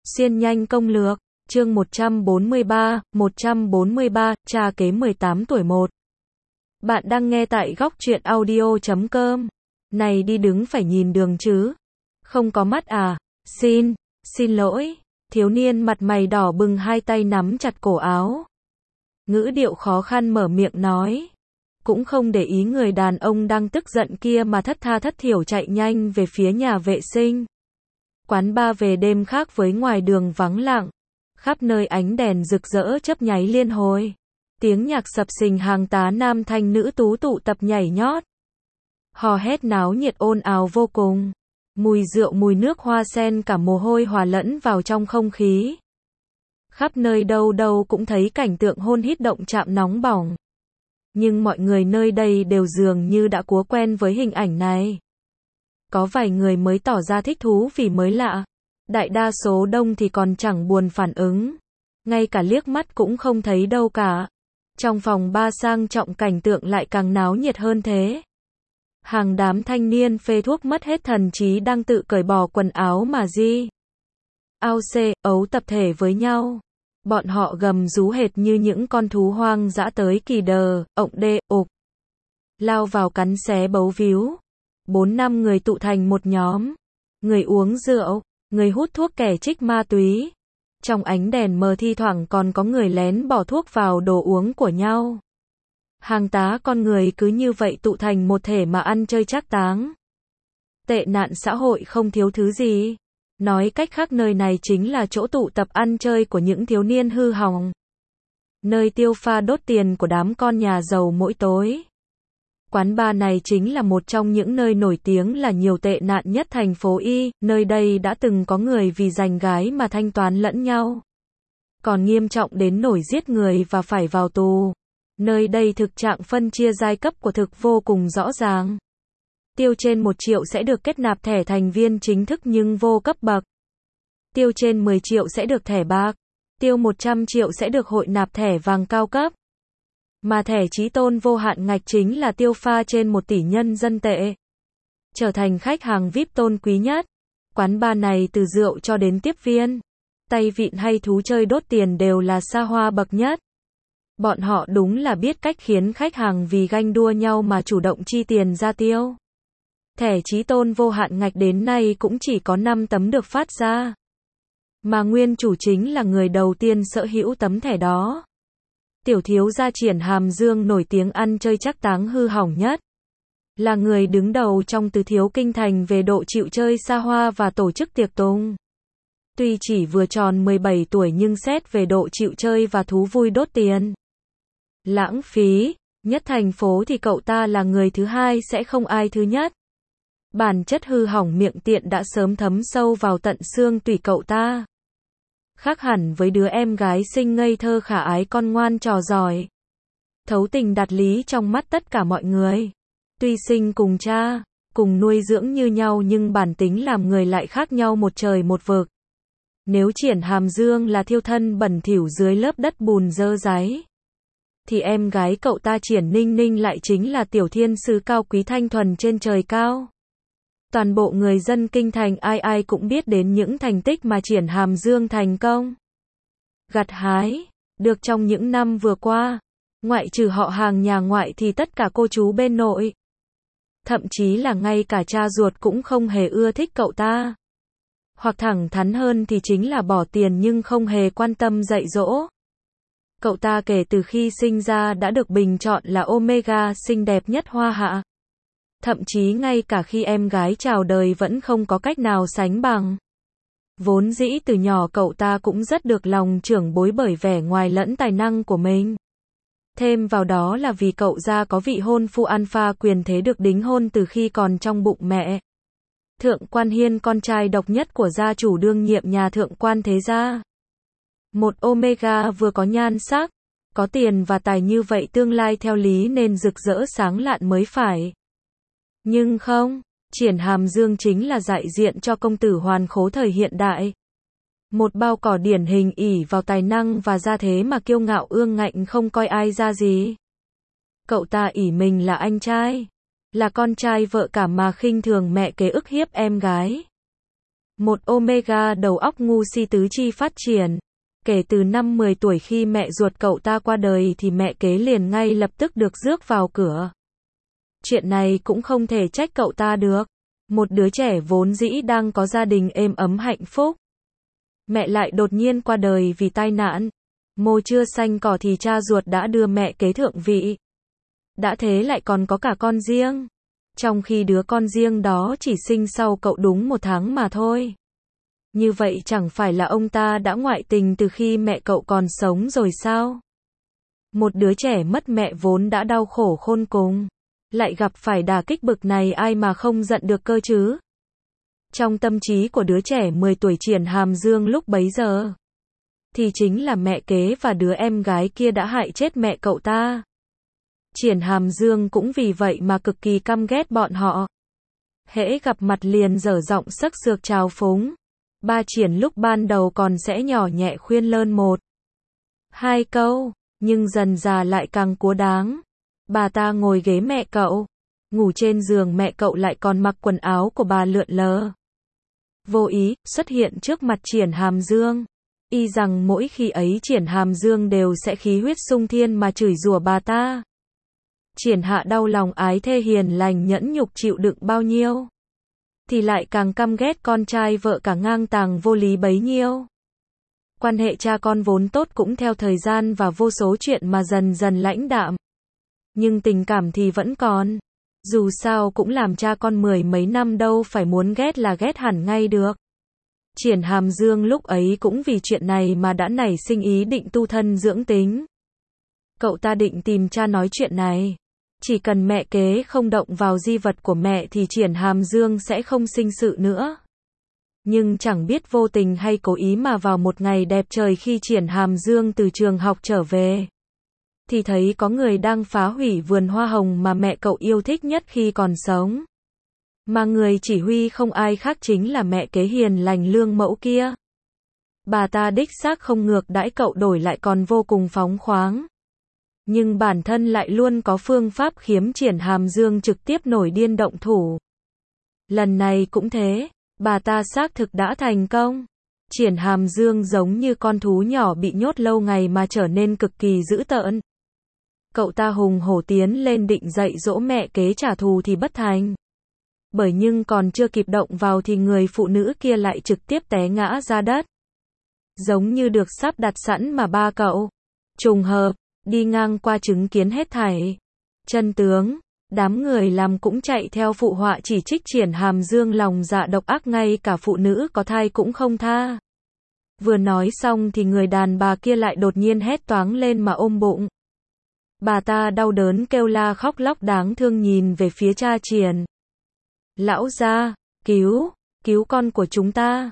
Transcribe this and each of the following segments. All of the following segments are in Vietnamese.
Xuyên nhanh công lược, chương 143, cha kế 18 tuổi 1. Bạn đang nghe tại góc truyện audio.com. Này đi đứng phải nhìn đường chứ. Không có mắt à? Xin lỗi. Thiếu niên mặt mày đỏ bừng hai tay nắm chặt cổ áo. Ngữ điệu khó khăn mở miệng nói. Cũng không để ý người đàn ông đang tức giận kia mà thất tha thất thiểu chạy nhanh về phía nhà vệ sinh. Quán bar về đêm khác với ngoài đường vắng lặng. Khắp nơi ánh đèn rực rỡ chớp nháy liên hồi. Tiếng nhạc sập sình hàng tá nam thanh nữ tú tụ tập nhảy nhót. Hò hét náo nhiệt ồn ào vô cùng. Mùi rượu mùi nước hoa sen cả mồ hôi hòa lẫn vào trong không khí. Khắp nơi đâu đâu cũng thấy cảnh tượng hôn hít động chạm nóng bỏng. Nhưng mọi người nơi đây đều dường như đã cúa quen với hình ảnh này. Có vài người mới tỏ ra thích thú vì mới lạ. Đại đa số đông thì còn chẳng buồn phản ứng. Ngay cả liếc mắt cũng không thấy đâu cả. Trong phòng bar sang trọng cảnh tượng lại càng náo nhiệt hơn thế. Hàng đám thanh niên phê thuốc mất hết thần trí đang tự cởi bỏ quần áo mà ấu tập thể với nhau. Bọn họ gầm rú hệt như những con thú hoang dã tới kỳ đờ, lao vào cắn xé bấu víu. 4-5 người tụ thành một nhóm. Người uống rượu, người hút thuốc, kẻ trích ma túy. Trong ánh đèn mờ thi thoảng còn có người lén bỏ thuốc vào đồ uống của nhau. Hàng tá con người cứ như vậy tụ thành một thể mà ăn chơi trác táng. Tệ nạn xã hội không thiếu thứ gì. Nói cách khác nơi này chính là chỗ tụ tập ăn chơi của những thiếu niên hư hỏng. Nơi tiêu pha đốt tiền của đám con nhà giàu mỗi tối. Quán bar này chính là một trong những nơi nổi tiếng là nhiều tệ nạn nhất thành phố Y, nơi đây đã từng có người vì giành gái mà thanh toán lẫn nhau. Còn nghiêm trọng đến nổi giết người và phải vào tù. Nơi đây thực trạng phân chia giai cấp của thực vô cùng rõ ràng. Tiêu trên 1 triệu sẽ được kết nạp thẻ thành viên chính thức nhưng vô cấp bậc. Tiêu trên 10 triệu sẽ được thẻ bạc. Tiêu 100 triệu sẽ được hội nạp thẻ vàng cao cấp. Mà thẻ chí tôn vô hạn ngạch chính là tiêu pha trên 1 tỷ nhân dân tệ. Trở thành khách hàng VIP tôn quý nhất. Quán bar này từ rượu cho đến tiếp viên, tay vịn hay thú chơi đốt tiền đều là xa hoa bậc nhất. Bọn họ đúng là biết cách khiến khách hàng vì ganh đua nhau mà chủ động chi tiền ra tiêu. Thẻ chí tôn vô hạn ngạch đến nay cũng chỉ có 5 tấm được phát ra. Mà nguyên chủ chính là người đầu tiên sở hữu tấm thẻ đó. Tiểu thiếu gia Triển Hàm Dương nổi tiếng ăn chơi trác táng hư hỏng nhất. Là người đứng đầu trong tứ thiếu kinh thành về độ chịu chơi xa hoa và tổ chức tiệc tùng. Tuy chỉ vừa tròn 17 tuổi nhưng xét về độ chịu chơi và thú vui đốt tiền, lãng phí nhất thành phố thì cậu ta là người thứ hai, sẽ không ai thứ nhất. Bản chất hư hỏng miệng tiện đã sớm thấm sâu vào tận xương tủy cậu ta. Khác hẳn với đứa em gái xinh ngây thơ khả ái con ngoan trò giỏi, thấu tình đạt lý trong mắt tất cả mọi người. Tuy sinh cùng cha, cùng nuôi dưỡng như nhau nhưng bản tính làm người lại khác nhau một trời một vực. Nếu Triển Hàm Dương là thiêu thân bẩn thỉu dưới lớp đất bùn dơ dáy, thì em gái cậu ta Triển Ninh Ninh lại chính là tiểu thiên sứ cao quý thanh thuần trên trời cao. Toàn bộ người dân kinh thành ai ai cũng biết đến những thành tích mà Triển Hàm Dương thành công gặt hái được trong những năm vừa qua. Ngoại trừ họ hàng nhà ngoại thì tất cả cô chú bên nội, thậm chí là ngay cả cha ruột cũng không hề ưa thích cậu ta. Hoặc thẳng thắn hơn thì chính là bỏ tiền nhưng không hề quan tâm dạy dỗ. Cậu ta kể từ khi sinh ra đã được bình chọn là Omega xinh đẹp nhất Hoa Hạ. Thậm chí ngay cả khi em gái chào đời vẫn không có cách nào sánh bằng. Vốn dĩ từ nhỏ cậu ta cũng rất được lòng trưởng bối bởi vẻ ngoài lẫn tài năng của mình. Thêm vào đó là vì cậu gia có vị hôn phu alpha quyền thế được đính hôn từ khi còn trong bụng mẹ. Thượng quan Hiên, con trai độc nhất của gia chủ đương nhiệm nhà Thượng quan thế gia. Một Omega vừa có nhan sắc, có tiền và tài như vậy tương lai theo lý nên rực rỡ sáng lạn mới phải. Nhưng không, Triển Hàm Dương chính là đại diện cho công tử hoàn khố thời hiện đại. Một bao cỏ điển hình ỷ vào tài năng và gia thế mà kiêu ngạo ương ngạnh không coi ai ra gì. Cậu ta ỷ mình là anh trai, là con trai vợ cả mà khinh thường mẹ kế ức hiếp em gái. Một Omega đầu óc ngu si tứ chi phát triển. Kể từ năm 10 tuổi khi mẹ ruột cậu ta qua đời thì mẹ kế liền ngay lập tức được rước vào cửa. Chuyện này cũng không thể trách cậu ta được. Một đứa trẻ vốn dĩ đang có gia đình êm ấm hạnh phúc. Mẹ lại đột nhiên qua đời vì tai nạn. Mô chưa xanh cỏ thì cha ruột đã đưa mẹ kế thượng vị. Đã thế lại còn có cả con riêng. Trong khi đứa con riêng đó chỉ sinh sau cậu đúng 1 tháng mà thôi. Như vậy chẳng phải là ông ta đã ngoại tình từ khi mẹ cậu còn sống rồi sao? Một đứa trẻ mất mẹ vốn đã đau khổ khôn cùng. Lại gặp phải đả kích bực này ai mà không giận được cơ chứ? Trong tâm trí của đứa trẻ 10 tuổi Triển Hàm Dương lúc bấy giờ, thì chính là mẹ kế và đứa em gái kia đã hại chết mẹ cậu ta. Triển Hàm Dương cũng vì vậy mà cực kỳ căm ghét bọn họ. Hễ gặp mặt liền dở giọng sắc sược trào phúng. Ba Triển lúc ban đầu còn sẽ nhỏ nhẹ khuyên lơn 1-2 câu, nhưng dần dà lại càng cúa đáng. Bà ta ngồi ghế mẹ cậu, ngủ trên giường mẹ cậu lại còn mặc quần áo của bà lượn lờ. Vô ý, xuất hiện trước mặt Triển Hàm Dương. Y rằng mỗi khi ấy Triển Hàm Dương đều sẽ khí huyết sung thiên mà chửi rủa bà ta. Triển Hạ đau lòng ái thê hiền lành nhẫn nhục chịu đựng bao nhiêu, thì lại càng căm ghét con trai vợ cả ngang tàng vô lý bấy nhiêu. Quan hệ cha con vốn tốt cũng theo thời gian và vô số chuyện mà dần dần lãnh đạm. Nhưng tình cảm thì vẫn còn. Dù sao cũng làm cha con 10 mấy năm đâu phải muốn ghét là ghét hẳn ngay được. Triển Hàm Dương lúc ấy cũng vì chuyện này mà đã nảy sinh ý định tu thân dưỡng tính. Cậu ta định tìm cha nói chuyện này. Chỉ cần mẹ kế không động vào di vật của mẹ thì Triển Hàm Dương sẽ không sinh sự nữa. Nhưng chẳng biết vô tình hay cố ý mà vào một ngày đẹp trời khi Triển Hàm Dương từ trường học trở về, thì thấy có người đang phá hủy vườn hoa hồng mà mẹ cậu yêu thích nhất khi còn sống. Mà người chỉ huy không ai khác chính là mẹ kế hiền lành lương mẫu kia. Bà ta đích xác không ngược đãi cậu, đổi lại còn vô cùng phóng khoáng. Nhưng bản thân lại luôn có phương pháp khiếm Triển Hàm Dương trực tiếp nổi điên động thủ. Lần này cũng thế, bà ta xác thực đã thành công. Triển Hàm Dương giống như con thú nhỏ bị nhốt lâu ngày mà trở nên cực kỳ dữ tợn. Cậu ta hùng hổ tiến lên định dạy dỗ mẹ kế trả thù thì bất thành. Bởi nhưng còn chưa kịp động vào thì người phụ nữ kia lại trực tiếp té ngã ra đất. Giống như được sắp đặt sẵn mà ba cậu trùng hợp đi ngang qua chứng kiến hết thảy. Chân tướng, đám người làm cũng chạy theo phụ họa chỉ trích Triển Hàm Dương lòng dạ độc ác, ngay cả phụ nữ có thai cũng không tha. Vừa nói xong thì người đàn bà kia lại đột nhiên hét toáng lên mà ôm bụng. Bà ta đau đớn kêu la khóc lóc đáng thương nhìn về phía cha Triển. Lão gia, cứu con của chúng ta.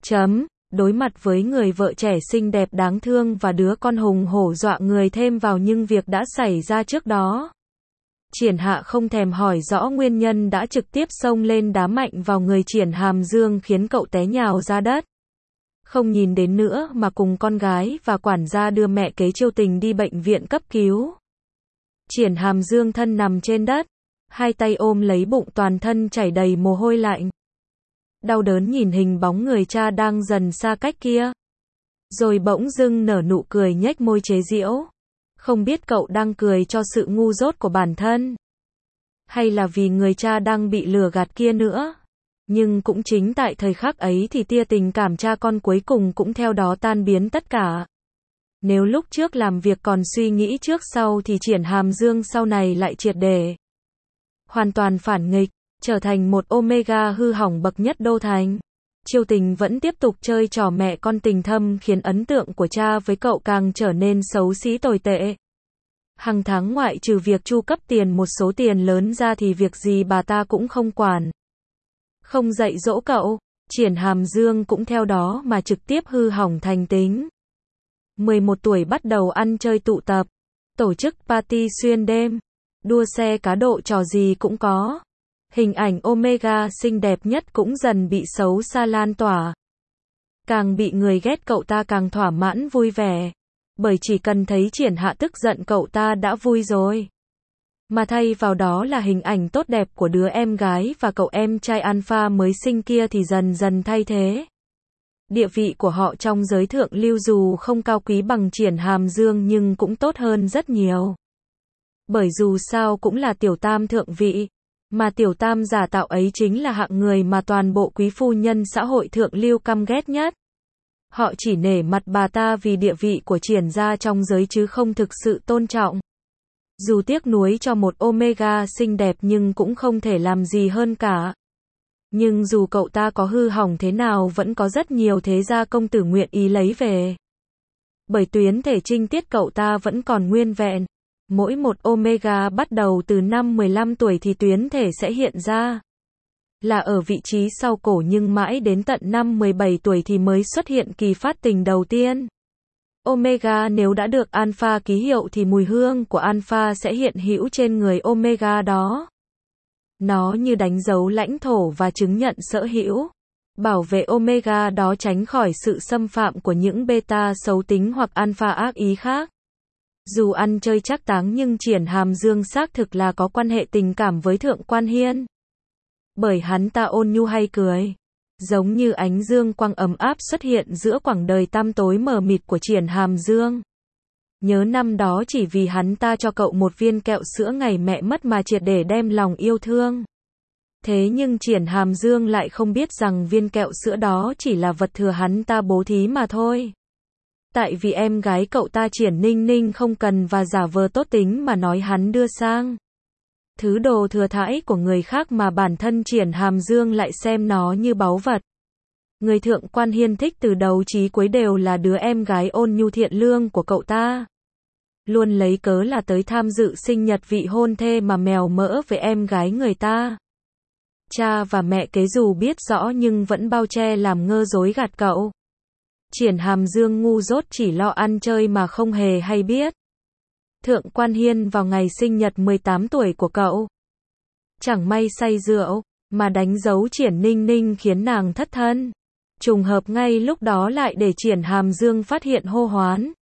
Đối mặt với người vợ trẻ xinh đẹp đáng thương và đứa con hùng hổ dọa người thêm vào nhưng việc đã xảy ra trước đó. Triển Hạ không thèm hỏi rõ nguyên nhân đã trực tiếp xông lên đá mạnh vào người Triển Hàm Dương khiến cậu té nhào ra đất. Không nhìn đến nữa mà cùng con gái và quản gia đưa mẹ kế Chiêu Tình đi bệnh viện cấp cứu. Triển Hàm Dương thân nằm trên đất, hai tay ôm lấy bụng, toàn thân chảy đầy mồ hôi lạnh. Đau đớn nhìn hình bóng người cha đang dần xa cách kia. Rồi bỗng dưng nở nụ cười nhếch môi chế giễu. Không biết cậu đang cười cho sự ngu dốt của bản thân, hay là vì người cha đang bị lừa gạt kia nữa. Nhưng cũng chính tại thời khắc ấy thì tia tình cảm cha con cuối cùng cũng theo đó tan biến tất cả. Nếu lúc trước làm việc còn suy nghĩ trước sau thì Triển Hàm Dương sau này lại triệt để hoàn toàn phản nghịch, trở thành một Omega hư hỏng bậc nhất đô thành. Chiêu Tình vẫn tiếp tục chơi trò mẹ con tình thâm khiến ấn tượng của cha với cậu càng trở nên xấu xí tồi tệ. Hàng tháng ngoại trừ việc chu cấp tiền một số tiền lớn ra thì việc gì bà ta cũng không quản. Không dạy dỗ cậu, Triển Hàm Dương cũng theo đó mà trực tiếp hư hỏng thành tính. 11 tuổi bắt đầu ăn chơi tụ tập, tổ chức party xuyên đêm, đua xe cá độ, trò gì cũng có. Hình ảnh Omega xinh đẹp nhất cũng dần bị xấu xa lan tỏa. Càng bị người ghét cậu ta càng thỏa mãn vui vẻ. Bởi chỉ cần thấy Triển Hạ tức giận cậu ta đã vui rồi. Mà thay vào đó là hình ảnh tốt đẹp của đứa em gái và cậu em trai alpha mới sinh kia thì dần dần thay thế. Địa vị của họ trong giới thượng lưu dù không cao quý bằng Triển Hàm Dương nhưng cũng tốt hơn rất nhiều. Bởi dù sao cũng là tiểu tam thượng vị, mà tiểu tam giả tạo ấy chính là hạng người mà toàn bộ quý phu nhân xã hội thượng lưu căm ghét nhất. Họ chỉ nể mặt bà ta vì địa vị của Triển gia trong giới chứ không thực sự tôn trọng. Dù tiếc nuối cho một Omega xinh đẹp nhưng cũng không thể làm gì hơn cả. Nhưng dù cậu ta có hư hỏng thế nào vẫn có rất nhiều thế gia công tử nguyện ý lấy về. Bởi tuyến thể trinh tiết cậu ta vẫn còn nguyên vẹn. Mỗi một Omega bắt đầu từ năm 15 tuổi thì tuyến thể sẽ hiện ra. Là ở vị trí sau cổ nhưng mãi đến tận năm 17 tuổi thì mới xuất hiện kỳ phát tình đầu tiên. Omega nếu đã được alpha ký hiệu thì mùi hương của alpha sẽ hiện hữu trên người Omega đó. Nó như đánh dấu lãnh thổ và chứng nhận sở hữu. Bảo vệ Omega đó tránh khỏi sự xâm phạm của những beta xấu tính hoặc alpha ác ý khác. Dù ăn chơi trác táng nhưng Triển Hàm Dương xác thực là có quan hệ tình cảm với Thượng Quan Hiên. Bởi hắn ta ôn nhu hay cười. Giống như ánh dương quang ấm áp xuất hiện giữa quãng đời tăm tối mờ mịt của Triển Hàm Dương. Nhớ năm đó chỉ vì hắn ta cho cậu một viên kẹo sữa ngày mẹ mất mà triệt để đem lòng yêu thương. Thế nhưng Triển Hàm Dương lại không biết rằng viên kẹo sữa đó chỉ là vật thừa hắn ta bố thí mà thôi. Tại vì em gái cậu ta Triển Ninh Ninh không cần và giả vờ tốt tính mà nói hắn đưa sang. Thứ đồ thừa thãi của người khác mà bản thân Triển Hàm Dương lại xem nó như báu vật. Người Thượng Quan Hiên thích từ đầu chí cuối đều là đứa em gái ôn nhu thiện lương của cậu ta. Luôn lấy cớ là tới tham dự sinh nhật vị hôn thê mà mèo mỡ với em gái người ta. Cha và mẹ kế dù biết rõ nhưng vẫn bao che làm ngơ dối gạt cậu. Triển Hàm Dương ngu dốt chỉ lo ăn chơi mà không hề hay biết. Thượng Quan Hiên vào ngày sinh nhật 18 tuổi của cậu. Chẳng may say rượu, mà đánh dấu Triển Ninh Ninh khiến nàng thất thân. Trùng hợp ngay lúc đó lại để Triển Hàm Dương phát hiện hô hoán.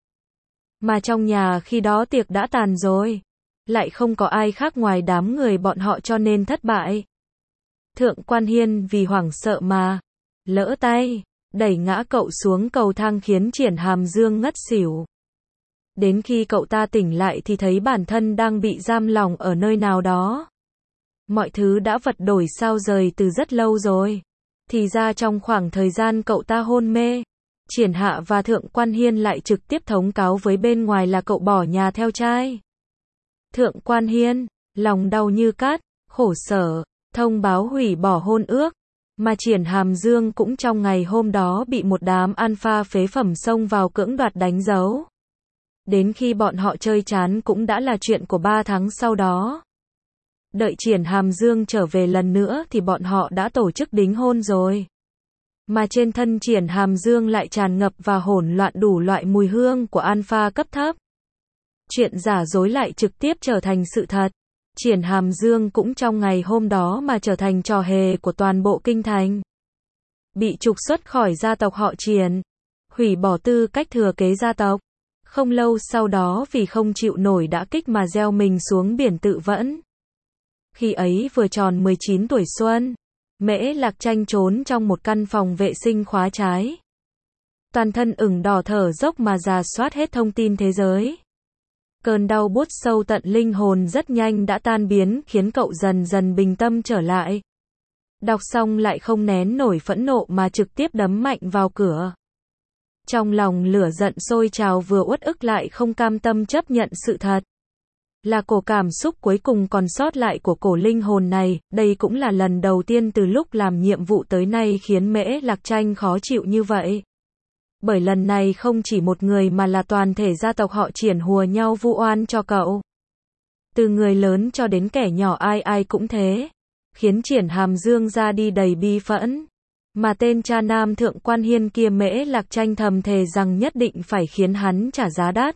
Mà trong nhà khi đó tiệc đã tàn rồi. Lại không có ai khác ngoài đám người bọn họ cho nên thất bại. Thượng Quan Hiên vì hoảng sợ mà lỡ tay, đẩy ngã cậu xuống cầu thang khiến Triển Hàm Dương ngất xỉu. Đến khi cậu ta tỉnh lại thì thấy bản thân đang bị giam lỏng ở nơi nào đó. Mọi thứ đã vật đổi sao rời từ rất lâu rồi. Thì ra trong khoảng thời gian cậu ta hôn mê, Triển Hạ và Thượng Quan Hiên lại trực tiếp thông cáo với bên ngoài là cậu bỏ nhà theo trai. Thượng Quan Hiên, lòng đau như cát, khổ sở, thông báo hủy bỏ hôn ước. Mà Triển Hàm Dương cũng trong ngày hôm đó bị một đám alpha phế phẩm xông vào cưỡng đoạt đánh dấu. Đến khi bọn họ chơi chán cũng đã là chuyện của 3 tháng sau đó. Đợi Triển Hàm Dương trở về lần nữa thì bọn họ đã tổ chức đính hôn rồi. Mà trên thân Triển Hàm Dương lại tràn ngập và hỗn loạn đủ loại mùi hương của alpha cấp thấp. Chuyện giả dối lại trực tiếp trở thành sự thật. Triển Hàm Dương cũng trong ngày hôm đó mà trở thành trò hề của toàn bộ kinh thành. Bị trục xuất khỏi gia tộc họ Triển, hủy bỏ tư cách thừa kế gia tộc. Không lâu sau đó vì không chịu nổi đã kích mà gieo mình xuống biển tự vẫn. Khi ấy vừa tròn 19 tuổi xuân, Mễ Lạc Tranh trốn trong một căn phòng vệ sinh khóa trái. Toàn thân ửng đỏ thở dốc mà rà soát hết thông tin thế giới. Cơn đau buốt sâu tận linh hồn rất nhanh đã tan biến khiến cậu dần dần bình tâm trở lại. Đọc xong lại không nén nổi phẫn nộ mà trực tiếp đấm mạnh vào cửa. Trong lòng lửa giận sôi trào vừa uất ức lại không cam tâm chấp nhận sự thật. Là cổ cảm xúc cuối cùng còn sót lại của cổ linh hồn này, đây cũng là lần đầu tiên từ lúc làm nhiệm vụ tới nay khiến Mễ Lạc Tranh khó chịu như vậy. Bởi lần này không chỉ một người mà là toàn thể gia tộc họ Triển hùa nhau vu oan cho cậu. Từ người lớn cho đến kẻ nhỏ ai ai cũng thế. Khiến Triển Hàm Dương ra đi đầy bi phẫn. Mà tên cha nam Thượng Quan Hiên kia Mễ Lạc Tranh thầm thề rằng nhất định phải khiến hắn trả giá đắt.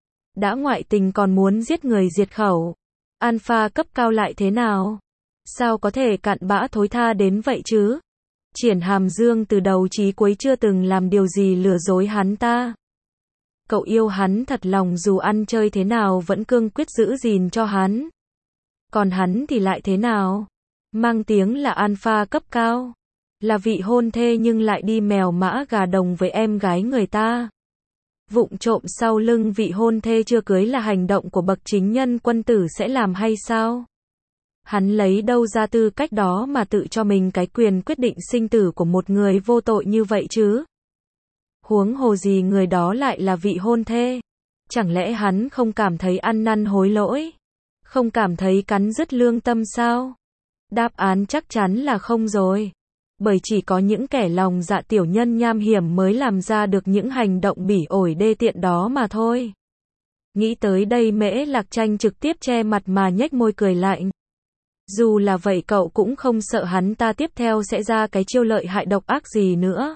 Đã ngoại tình còn muốn giết người diệt khẩu. Alpha cấp cao lại thế nào? Sao có thể cặn bã thối tha đến vậy chứ? Triển Hàm Dương từ đầu chí cuối chưa từng làm điều gì lừa dối hắn ta. Cậu yêu hắn thật lòng dù ăn chơi thế nào vẫn cương quyết giữ gìn cho hắn. Còn hắn thì lại thế nào? Mang tiếng là alpha cấp cao. Là vị hôn thê nhưng lại đi mèo mã gà đồng với em gái người ta. Vụng trộm sau lưng vị hôn thê chưa cưới là hành động của bậc chính nhân quân tử sẽ làm hay sao? Hắn lấy đâu ra tư cách đó mà tự cho mình cái quyền quyết định sinh tử của một người vô tội như vậy chứ? Huống hồ gì người đó lại là vị hôn thê? Chẳng lẽ hắn không cảm thấy ăn năn hối lỗi? Không cảm thấy cắn rứt lương tâm sao? Đáp án chắc chắn là không rồi. Bởi chỉ có những kẻ lòng dạ tiểu nhân nham hiểm mới làm ra được những hành động bỉ ổi đê tiện đó mà thôi. Nghĩ tới đây Mễ Lạc Tranh trực tiếp che mặt mà nhếch môi cười lạnh. Dù là vậy cậu cũng không sợ hắn ta tiếp theo sẽ ra cái chiêu lợi hại độc ác gì nữa.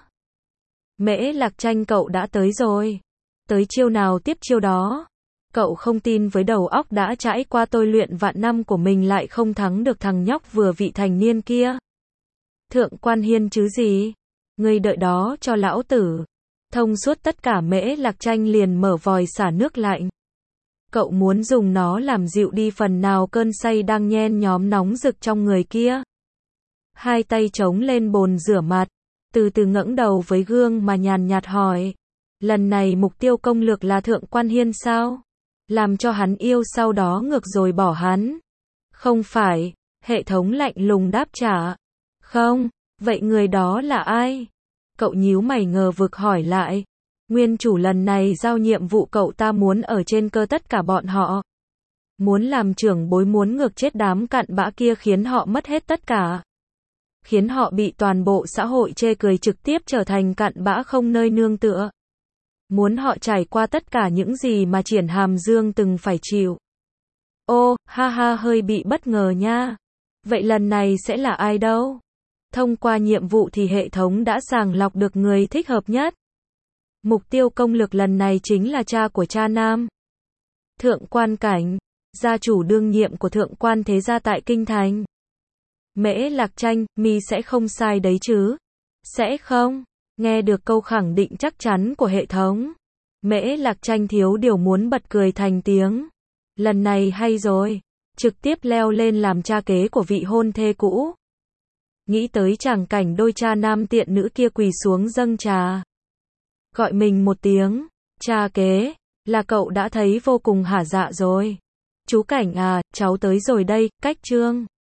Mễ Lạc Tranh cậu đã tới rồi. Tới chiêu nào tiếp chiêu đó. Cậu không tin với đầu óc đã trải qua tôi luyện vạn năm của mình lại không thắng được thằng nhóc vừa vị thành niên kia. Thượng Quan Hiên chứ gì? Ngươi đợi đó cho lão tử. Thông suốt tất cả Mễ Lạc Tranh liền mở vòi xả nước lạnh. Cậu muốn dùng nó làm dịu đi phần nào cơn say đang nhen nhóm nóng rực trong người kia. Hai tay chống lên bồn rửa mặt, từ từ ngẩng đầu với gương mà nhàn nhạt hỏi. Lần này mục tiêu công lược là Thượng Quan Hiên sao? Làm cho hắn yêu sau đó ngược rồi bỏ hắn. Không phải, hệ thống lạnh lùng đáp trả. Không, vậy người đó là ai? Cậu nhíu mày ngờ vực hỏi lại. Nguyên chủ lần này giao nhiệm vụ cậu ta muốn ở trên cơ tất cả bọn họ. Muốn làm trưởng bối muốn ngược chết đám cặn bã kia khiến họ mất hết tất cả. Khiến họ bị toàn bộ xã hội chê cười trực tiếp trở thành cặn bã không nơi nương tựa. Muốn họ trải qua tất cả những gì mà Triển Hàm Dương từng phải chịu. Ô, ha ha hơi bị bất ngờ nha. Vậy lần này sẽ là ai đâu? Thông qua nhiệm vụ thì hệ thống đã sàng lọc được người thích hợp nhất. Mục tiêu công lược lần này chính là cha của cha Nam. Thượng Quan Cảnh, gia chủ đương nhiệm của Thượng Quan thế gia tại Kinh Thành. Mễ Lạc Tranh, mi sẽ không sai đấy chứ? Sẽ không? Nghe được câu khẳng định chắc chắn của hệ thống. Mễ Lạc Tranh thiếu điều muốn bật cười thành tiếng. Lần này hay rồi. Trực tiếp leo lên làm cha kế của vị hôn thê cũ. Nghĩ tới tràng cảnh đôi cha nam tiện nữ kia quỳ xuống dâng trà. Gọi mình một tiếng, cha kế, là cậu đã thấy vô cùng hả dạ rồi. Chú Cảnh à, cháu tới rồi đây, cách chương.